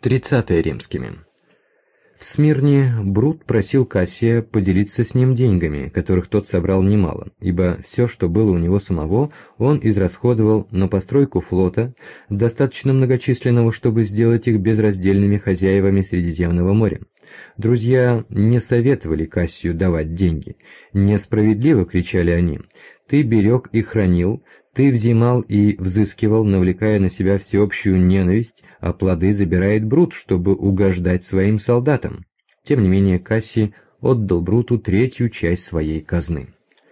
30 римскими. В Смирне Брут просил Кассия поделиться с ним деньгами, которых тот собрал немало, ибо все, что было у него самого, он израсходовал на постройку флота, достаточно многочисленного, чтобы сделать их безраздельными хозяевами Средиземного моря. Друзья не советовали Кассию давать деньги. «Несправедливо!» — кричали они. «Ты берег и хранил, ты взимал и взыскивал, навлекая на себя всеобщую ненависть, а плоды забирает Брут, чтобы угождать своим солдатам». Тем не менее Кассий отдал Бруту третью часть своей казны.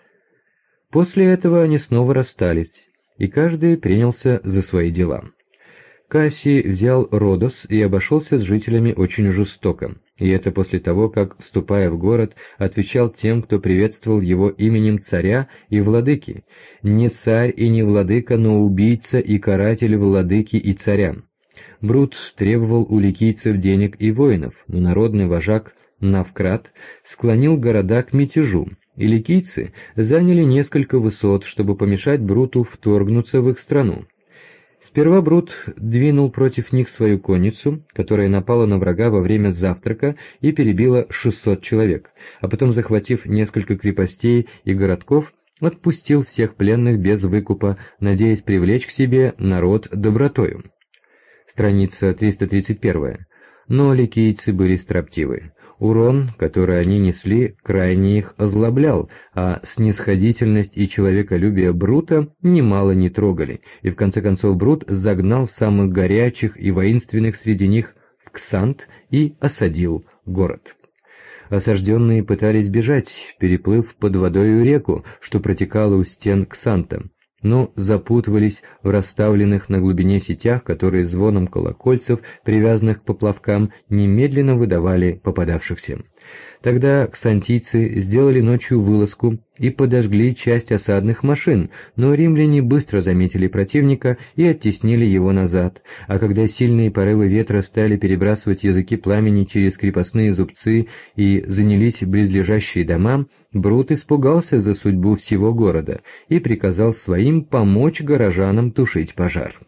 После этого они снова расстались, и каждый принялся за свои дела. Кассий взял Родос и обошелся с жителями очень жестоко, и это после того, как, вступая в город, отвечал тем, кто приветствовал его именем царя и владыки: «Не царь и не владыка, но убийца и каратель владыки и царя». Брут требовал у ликийцев денег и воинов, но народный вожак Навкрат склонил города к мятежу, и ликийцы заняли несколько высот, чтобы помешать Бруту вторгнуться в их страну. Сперва Брут двинул против них свою конницу, которая напала на врага во время завтрака и перебила 600 человек, а потом, захватив несколько крепостей и городков, отпустил всех пленных без выкупа, надеясь привлечь к себе народ добротою. Страница 331. Но ликийцы были строптивы. Урон, который они несли, крайне их озлоблял, а снисходительность и человеколюбие Брута немало не трогали, и в конце концов Брут загнал самых горячих и воинственных среди них в Ксант и осадил город. Осажденные пытались бежать, переплыв под водою реку, что протекала у стен Ксанта, но запутывались в расставленных на глубине сетях, которые звоном колокольцев, привязанных к поплавкам, немедленно выдавали попадавшихся. Тогда ксантийцы сделали ночью вылазку и подожгли часть осадных машин, но римляне быстро заметили противника и оттеснили его назад, а когда сильные порывы ветра стали перебрасывать языки пламени через крепостные зубцы и занялись близлежащие дома, Брут испугался за судьбу всего города и приказал своим помочь горожанам тушить пожар.